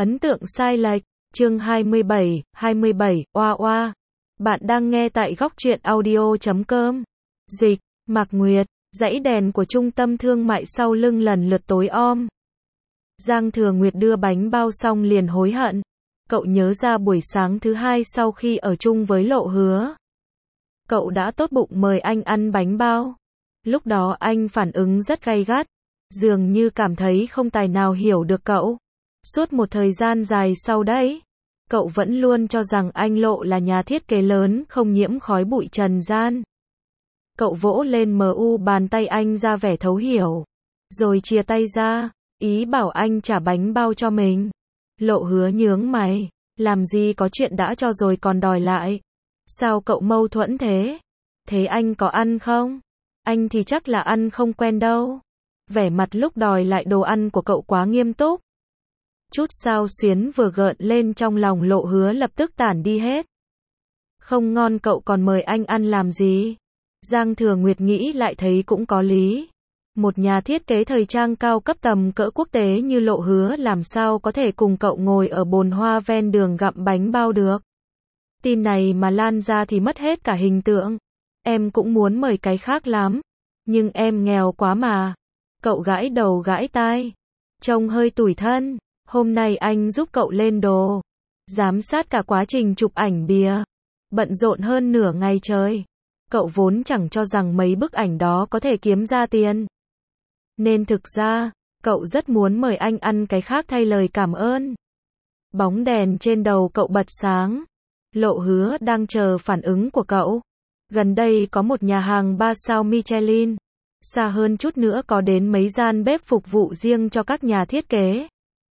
Ấn tượng sai lệch, chương 27, oa oa. Bạn đang nghe tại góc truyện audio.com. Dịch, Mạc Nguyệt, dãy đèn của trung tâm thương mại sau lưng lần lượt tối om. Giang Thừa Nguyệt đưa bánh bao xong liền hối hận. Cậu nhớ ra buổi sáng thứ hai sau khi ở chung với Lộ Hứa. Cậu đã tốt bụng mời anh ăn bánh bao. Lúc đó anh phản ứng rất gay gắt, dường như cảm thấy không tài nào hiểu được cậu. Suốt một thời gian dài sau đấy, cậu vẫn luôn cho rằng anh Lộ là nhà thiết kế lớn không nhiễm khói bụi trần gian. Cậu vỗ lên bàn tay anh ra vẻ thấu hiểu, rồi chia tay ra, ý bảo anh trả bánh bao cho mình. Lộ Hứa nhướng mày, làm gì có chuyện đã cho rồi còn đòi lại. Sao cậu mâu thuẫn thế? Thế anh có ăn không? Anh thì chắc là ăn không quen đâu. Vẻ mặt lúc đòi lại đồ ăn của cậu quá nghiêm túc. Chút xao xuyến vừa gợn lên trong lòng Lộ Hứa lập tức tản đi hết. Không ngon cậu còn mời anh ăn làm gì? Giang Thừa Nguyệt nghĩ lại thấy cũng có lý. Một nhà thiết kế thời trang cao cấp tầm cỡ quốc tế như Lộ Hứa làm sao có thể cùng cậu ngồi ở bồn hoa ven đường gặm bánh bao được. Tin này mà lan ra thì mất hết cả hình tượng. Em cũng muốn mời cái khác lắm, nhưng em nghèo quá mà. Cậu gãi đầu gãi tai, trông hơi tủi thân. Hôm nay anh giúp cậu lên đồ, giám sát cả quá trình chụp ảnh bìa, bận rộn hơn nửa ngày trời. Cậu vốn chẳng cho rằng mấy bức ảnh đó có thể kiếm ra tiền. Nên thực ra, cậu rất muốn mời anh ăn cái khác thay lời cảm ơn. Bóng đèn trên đầu cậu bật sáng. Lộ Hứa đang chờ phản ứng của cậu. Gần đây có một nhà hàng 3 sao Michelin. Xa hơn chút nữa có đến mấy gian bếp phục vụ riêng cho các nhà thiết kế.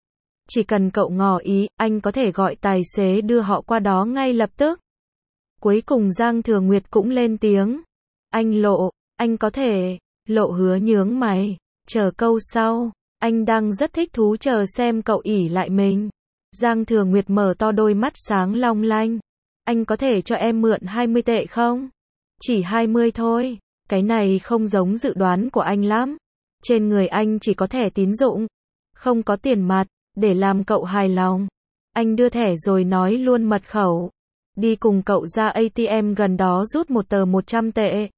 Chỉ cần cậu ngỏ ý, anh có thể gọi tài xế đưa họ qua đó ngay lập tức. Cuối cùng Giang Thừa Nguyệt cũng lên tiếng. Anh Lộ, anh có thể. Lộ Hứa nhướng mày, chờ câu sau. Anh đang rất thích thú chờ xem cậu ỷ lại mình. Giang Thừa Nguyệt mở to đôi mắt sáng long lanh. Anh có thể cho em mượn 20 tệ không? Chỉ 20 thôi. Cái này không giống dự đoán của anh lắm. Trên người anh chỉ có thẻ tín dụng, không có tiền mặt. Để làm cậu hài lòng, anh đưa thẻ rồi nói luôn mật khẩu. Đi cùng cậu ra ATM gần đó rút một tờ 100 tệ.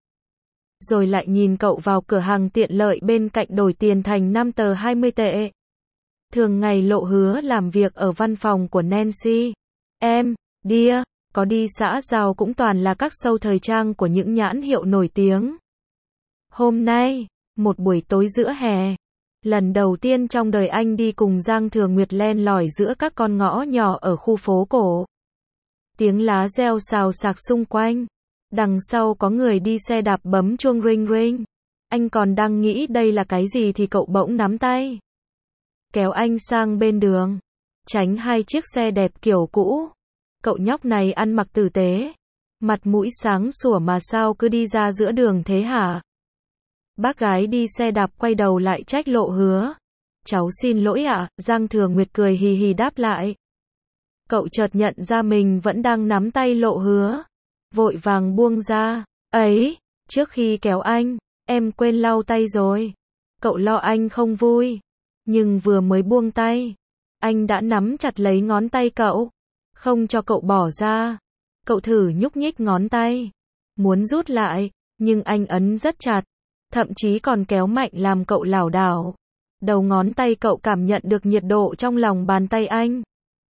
Rồi lại nhìn cậu vào cửa hàng tiện lợi bên cạnh đổi tiền thành 5 tờ 20 tệ. Thường ngày Lộ Hứa làm việc ở văn phòng của Nancy. Em, Dear, có đi xã giao cũng toàn là các show thời trang của những nhãn hiệu nổi tiếng. Hôm nay, một buổi tối giữa hè. Lần đầu tiên trong đời anh đi cùng Giang Thừa Nguyệt len lỏi giữa các con ngõ nhỏ ở khu phố cổ. Tiếng lá reo xào xạc xung quanh. Đằng sau có người đi xe đạp bấm chuông ring ring. Anh còn đang nghĩ đây là cái gì thì cậu bỗng nắm tay, kéo anh sang bên đường, tránh hai chiếc xe đẹp kiểu cũ. Cậu nhóc này ăn mặc tử tế, mặt mũi sáng sủa mà sao cứ đi ra giữa đường thế hả? Bác gái đi xe đạp quay đầu lại trách Lộ Hứa. Cháu xin lỗi ạ, Giang Thừa Nguyệt cười hì hì đáp lại. Cậu chợt nhận ra mình vẫn đang nắm tay Lộ Hứa. Vội vàng buông ra. Ấy, trước khi kéo anh, em quên lau tay rồi. Cậu lo anh không vui. Nhưng vừa mới buông tay, anh đã nắm chặt lấy ngón tay cậu, không cho cậu bỏ ra. Cậu thử nhúc nhích ngón tay, muốn rút lại, nhưng anh ấn rất chặt. Thậm chí còn kéo mạnh làm cậu lảo đảo. Đầu ngón tay cậu cảm nhận được nhiệt độ trong lòng bàn tay anh.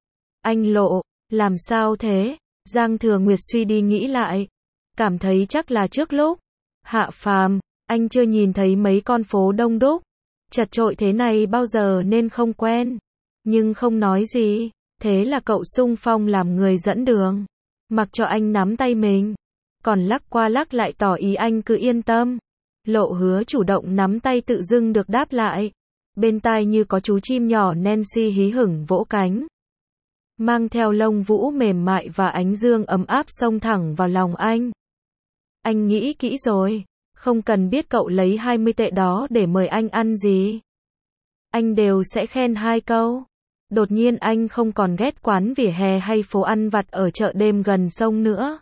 Anh Lộ, làm sao thế? Giang Thừa Nguyệt suy đi nghĩ lại, cảm thấy chắc là trước lúc Hạ Phàm, anh chưa nhìn thấy mấy con phố đông đúc, chật chội thế này bao giờ nên không quen. Nhưng không nói gì, thế là cậu xung phong làm người dẫn đường, mặc cho anh nắm tay mình, còn lắc qua lắc lại tỏ ý anh cứ yên tâm. Lộ Hứa chủ động nắm tay tự dưng được đáp lại. Bên tai như có chú chim nhỏ Nancy hí hửng vỗ cánh, mang theo lông vũ mềm mại và ánh dương ấm áp xông thẳng vào lòng anh. Anh nghĩ kỹ rồi, không cần biết cậu lấy 20 tệ đó để mời anh ăn gì, anh đều sẽ khen 2 câu. Đột nhiên anh không còn ghét quán vỉa hè hay phố ăn vặt ở chợ đêm gần sông nữa.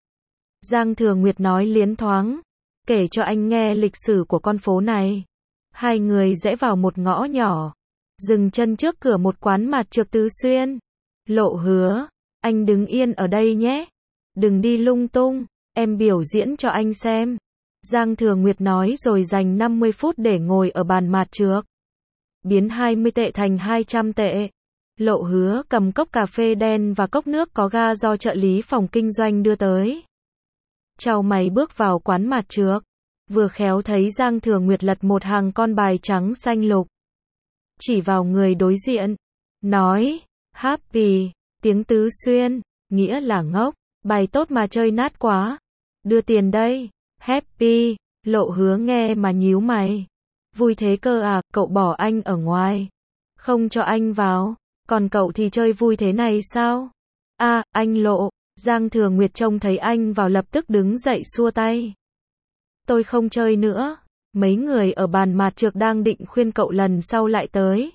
Giang Thừa Nguyệt nói liến thoáng, kể cho anh nghe lịch sử của con phố này. Hai người rẽ vào một ngõ nhỏ, Dừng chân trước cửa một quán mạt trược Tứ Xuyên. Lộ Hứa, anh đứng yên ở đây nhé. Đừng đi lung tung, em biểu diễn cho anh xem. Giang Thừa Nguyệt nói rồi dành 50 phút để ngồi ở bàn mạt trược. Biến 20 tệ thành 200 tệ. Lộ Hứa cầm cốc cà phê đen và cốc nước có ga do trợ lý phòng kinh doanh đưa tới. Chau mày bước vào quán mạt trược. Vừa khéo thấy Giang Thừa Nguyệt lật một hàng con bài trắng xanh lục. Chỉ vào người đối diện. Nói, happy, tiếng Tứ Xuyên, nghĩa là ngốc, bài tốt mà chơi nát quá. Đưa tiền đây, happy, Lộ Hứa nghe mà nhíu mày. Vui thế cơ à, cậu bỏ anh ở ngoài. Không cho anh vào, còn cậu thì chơi vui thế này sao? À, anh Lộ, Giang Thừa Nguyệt trông thấy anh vào lập tức đứng dậy xua tay. Tôi không chơi nữa. Mấy người ở bàn mạt trược đang định khuyên cậu lần sau lại tới.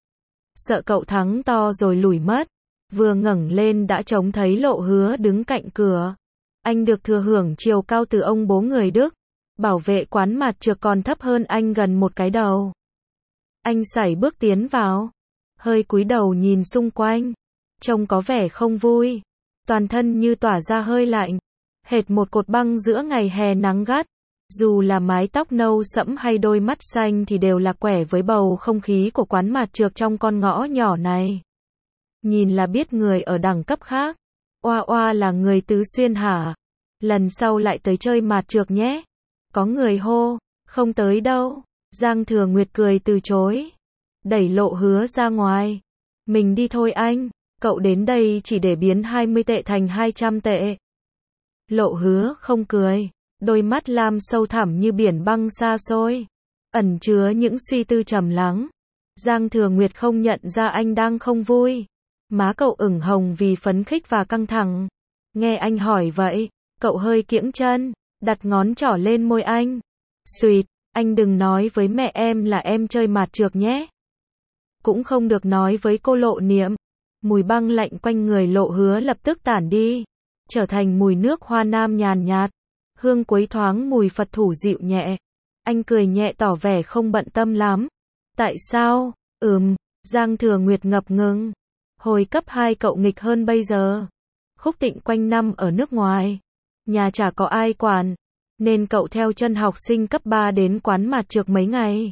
Sợ cậu thắng to rồi lủi mất. Vừa ngẩng lên đã trông thấy Lộ Hứa đứng cạnh cửa. Anh được thừa hưởng chiều cao từ ông bố người Đức. Bảo vệ quán mạt trược còn thấp hơn anh gần một cái đầu. Anh sải bước tiến vào. Hơi cúi đầu nhìn xung quanh. Trông có vẻ không vui. Toàn thân như tỏa ra hơi lạnh. Hệt một cột băng giữa ngày hè nắng gắt. Dù là mái tóc nâu sẫm hay đôi mắt xanh thì đều là quẻ với bầu không khí của quán mạt trược trong con ngõ nhỏ này. Nhìn là biết người ở đẳng cấp khác. Oa oa là người Tứ Xuyên hả? Lần sau lại tới chơi mạt trược nhé. Có người hô, không tới đâu. Giang Thừa Nguyệt cười từ chối. Đẩy Lộ Hứa ra ngoài. Mình đi thôi anh, cậu đến đây chỉ để biến 20 tệ thành 200 tệ. Lộ Hứa không cười. Đôi mắt lam sâu thẳm như biển băng xa xôi, ẩn chứa những suy tư trầm lắng. Giang Thừa Nguyệt không nhận ra anh đang không vui. Má cậu ửng hồng vì phấn khích và căng thẳng. Nghe anh hỏi vậy, cậu hơi kiễng chân, đặt ngón trỏ lên môi anh. Xuyệt, anh đừng nói với mẹ em là em chơi mạt trược nhé. Cũng không được nói với cô Lộ Niệm. Mùi băng lạnh quanh người Lộ Hứa lập tức tản đi, trở thành mùi nước hoa nam nhàn nhạt. Hương quấy thoáng mùi Phật thủ dịu nhẹ. Anh cười nhẹ tỏ vẻ không bận tâm lắm. Tại sao? Giang Thừa Nguyệt ngập ngừng. Hồi cấp 2 cậu nghịch hơn bây giờ. Khúc Tịnh quanh năm ở nước ngoài. Nhà chả có ai quản. Nên cậu theo chân học sinh cấp 3 đến quán mạt trược mấy ngày.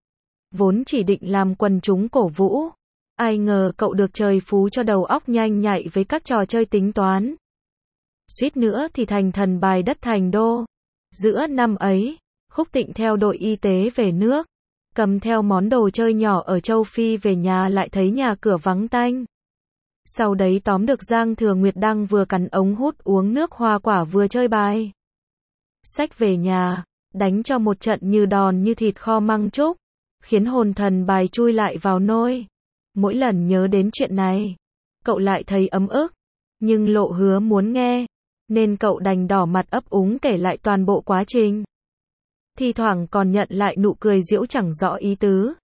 Vốn chỉ định làm quần chúng cổ vũ. Ai ngờ cậu được trời phú cho đầu óc nhanh nhạy với các trò chơi tính toán. Suýt nữa thì thành thần bài đất thành đô. Giữa năm ấy, Khúc Tịnh theo đội y tế về nước, cầm theo món đồ chơi nhỏ ở châu Phi về nhà lại thấy nhà cửa vắng tanh. Sau đấy tóm được Giang Thừa Nguyệt đang vừa cắn ống hút uống nước hoa quả vừa chơi bài. Xách về nhà, đánh cho một trận như đòn như thịt kho măng trúc, khiến hồn thần bài chui lại vào nôi. Mỗi lần nhớ đến chuyện này, cậu lại thấy ấm ức, nhưng Lộ Hứa muốn nghe, nên cậu đành đỏ mặt ấp úng kể lại toàn bộ quá trình. Thi thoảng còn nhận lại nụ cười giễu chẳng rõ ý tứ.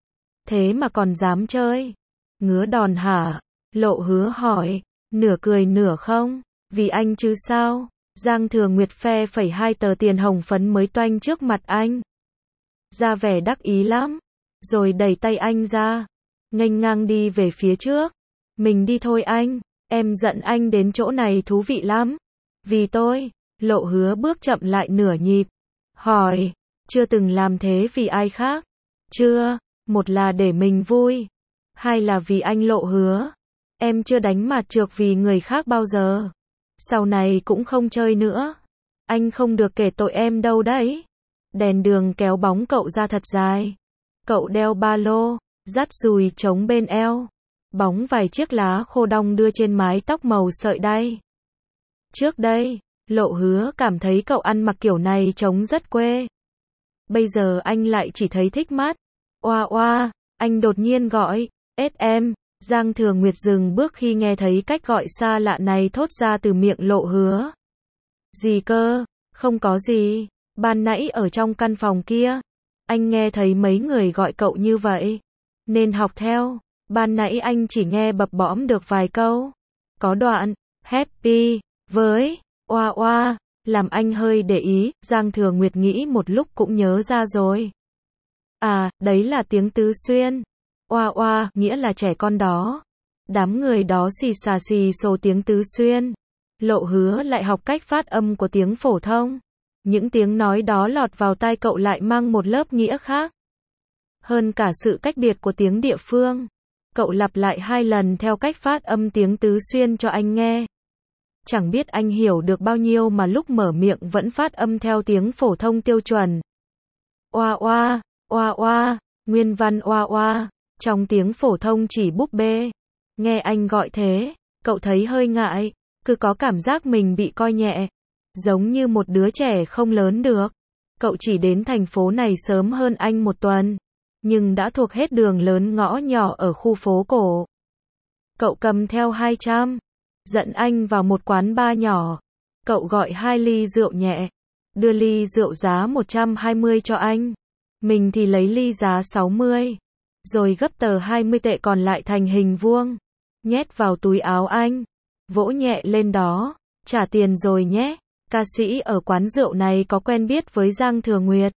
Thế mà còn dám chơi? Ngứa đòn hả? Lộ Hứa hỏi, nửa cười nửa không, vì anh chứ sao? Giang Thừa Nguyệt phe phẩy 2 tờ tiền hồng phấn mới toanh trước mặt anh. Ra vẻ đắc ý lắm, rồi đẩy tay anh ra, nghênh ngang đi về phía trước. Mình đi thôi anh, em dẫn anh đến chỗ này thú vị lắm. Vì tôi, Lộ Hứa bước chậm lại nửa nhịp. Hỏi, chưa từng làm thế vì ai khác? Chưa, một là để mình vui, hai là vì anh Lộ Hứa. Em chưa đánh mạt trược vì người khác bao giờ. Sau này cũng không chơi nữa. Anh không được kể tội em đâu đấy. Đèn đường kéo bóng cậu ra thật dài. Cậu đeo ba lô, dắt dùi trống bên eo. Bóng vài chiếc lá khô đong đưa trên mái tóc màu sợi đay. Trước đây, Lộ Hứa cảm thấy cậu ăn mặc kiểu này trông rất quê. Bây giờ anh lại chỉ thấy thích mắt. Oa oa, anh đột nhiên gọi, em. Giang Thừa Nguyệt dừng bước khi nghe thấy cách gọi xa lạ này thốt ra từ miệng Lộ Hứa. Gì cơ? Không có gì. Ban nãy ở trong căn phòng kia, anh nghe thấy mấy người gọi cậu như vậy, nên học theo. Ban nãy anh chỉ nghe bập bõm được vài câu. Có đoạn, happy, với, oa oa, làm anh hơi để ý. Giang Thừa Nguyệt nghĩ một lúc cũng nhớ ra rồi. À, đấy là tiếng Tứ Xuyên. oa oa, nghĩa là trẻ con đó. Đám người đó xì xà xì xồ tiếng Tứ Xuyên. Lộ Hứa lại học cách phát âm của tiếng phổ thông. Những tiếng nói đó lọt vào tai cậu lại mang một lớp nghĩa khác. Hơn cả sự cách biệt của tiếng địa phương. Cậu lặp lại 2 lần theo cách phát âm tiếng Tứ Xuyên cho anh nghe. Chẳng biết anh hiểu được bao nhiêu mà lúc mở miệng vẫn phát âm theo tiếng phổ thông tiêu chuẩn. Oa oa, oa oa, nguyên văn oa oa, trong tiếng phổ thông chỉ búp bê. Nghe anh gọi thế, cậu thấy hơi ngại, cứ có cảm giác mình bị coi nhẹ. Giống như một đứa trẻ không lớn được. Cậu chỉ đến thành phố này sớm hơn anh 1 tuần. Nhưng đã thuộc hết đường lớn ngõ nhỏ ở khu phố cổ. Cậu cầm theo 200. Dẫn anh vào một quán bar nhỏ. Cậu gọi 2 ly rượu nhẹ. Đưa ly rượu giá 120 cho anh. Mình thì lấy ly giá 60. Rồi gấp tờ 20 tệ còn lại thành hình vuông. Nhét vào túi áo anh. Vỗ nhẹ lên đó. Trả tiền rồi nhé. Ca sĩ ở quán rượu này có quen biết với Giang Thừa Nguyệt.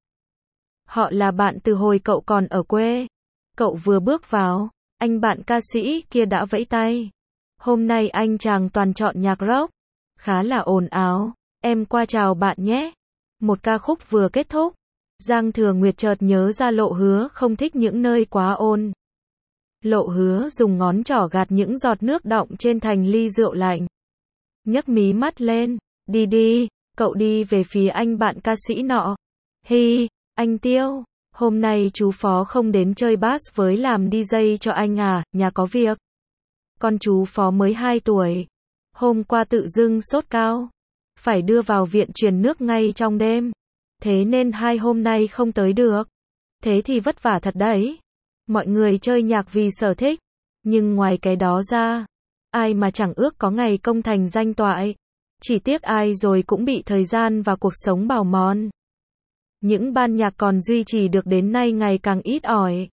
Họ là bạn từ hồi cậu còn ở quê. Cậu vừa bước vào, anh bạn ca sĩ kia đã vẫy tay. Hôm nay anh chàng toàn chọn nhạc rock. Khá là ồn ào. Em qua chào bạn nhé. Một ca khúc vừa kết thúc. Giang Thừa Nguyệt chợt nhớ ra Lộ Hứa không thích những nơi quá ồn. Lộ Hứa dùng ngón trỏ gạt những giọt nước đọng trên thành ly rượu lạnh. Nhấc mí mắt lên. Đi đi, cậu đi về phía anh bạn ca sĩ nọ. Hi, anh Tiêu, hôm nay chú Phó không đến chơi bass với làm DJ cho anh à, nhà có việc. Con chú Phó mới 2 tuổi. Hôm qua tự dưng sốt cao. Phải đưa vào viện truyền nước ngay trong đêm. Thế nên 2 hôm nay không tới được. Thế thì vất vả thật đấy. Mọi người chơi nhạc vì sở thích. Nhưng ngoài cái đó ra, ai mà chẳng ước có ngày công thành danh toại. Chỉ tiếc ai rồi cũng bị thời gian và cuộc sống bào mòn. Những ban nhạc còn duy trì được đến nay ngày càng ít ỏi.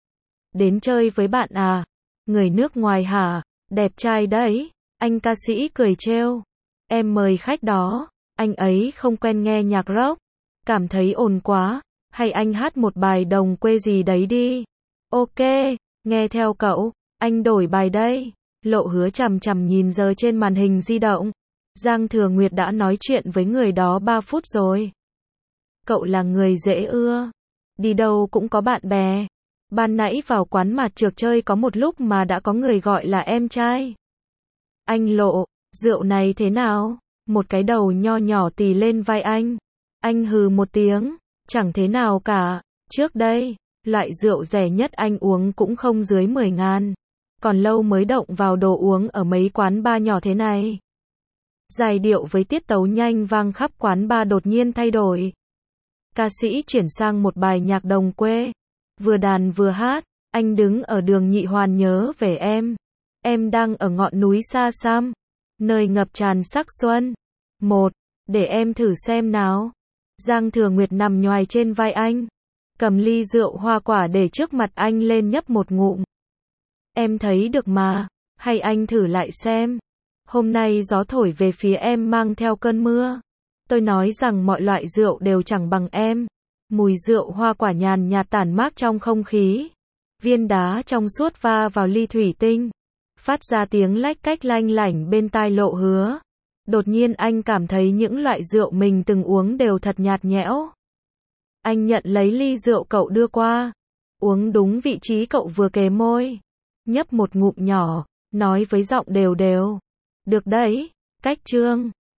Đến chơi với bạn à? Người nước ngoài hả? Đẹp trai đấy. Anh ca sĩ cười trêu. Em mời khách đó. Anh ấy không quen nghe nhạc rock. Cảm thấy ồn quá. Hay anh hát một bài đồng quê gì đấy đi. Ok, nghe theo cậu. Anh đổi bài đây. Lộ Hứa chằm chằm nhìn giờ trên màn hình di động. Giang Thừa Nguyệt đã nói chuyện với người đó 3 phút rồi. Cậu là người dễ ưa. Đi đâu cũng có bạn bè. Ban nãy vào quán mặt trược chơi có một lúc mà đã có người gọi là em trai. Anh Lộ, rượu này thế nào? Một cái đầu nho nhỏ tì lên vai anh. Anh hừ một tiếng. Chẳng thế nào cả. Trước đây, loại rượu rẻ nhất anh uống cũng không dưới 10.000. Còn lâu mới động vào đồ uống ở mấy quán bar nhỏ thế này. Giai điệu với tiết tấu nhanh vang khắp quán bar đột nhiên thay đổi. Ca sĩ chuyển sang một bài nhạc đồng quê. Vừa đàn vừa hát. Anh đứng ở đường Nhị Hoàn nhớ về em. Em đang ở ngọn núi xa xăm. Nơi ngập tràn sắc xuân. Để em thử xem nào. Giang Thừa Nguyệt nằm nhoài trên vai anh. Cầm ly rượu hoa quả để trước mặt anh lên nhấp một ngụm. Em thấy được mà. Hay anh thử lại xem. Hôm nay gió thổi về phía em mang theo cơn mưa. Tôi nói rằng mọi loại rượu đều chẳng bằng em. Mùi rượu hoa quả nhàn nhạt tản mát trong không khí. Viên đá trong suốt va vào ly thủy tinh. Phát ra tiếng lách cách lanh lảnh bên tai Lộ Hứa. Đột nhiên anh cảm thấy những loại rượu mình từng uống đều thật nhạt nhẽo. Anh nhận lấy ly rượu cậu đưa qua. Uống đúng vị trí cậu vừa kề môi. Nhấp một ngụm nhỏ. Nói với giọng đều đều. Được đấy, cách chương.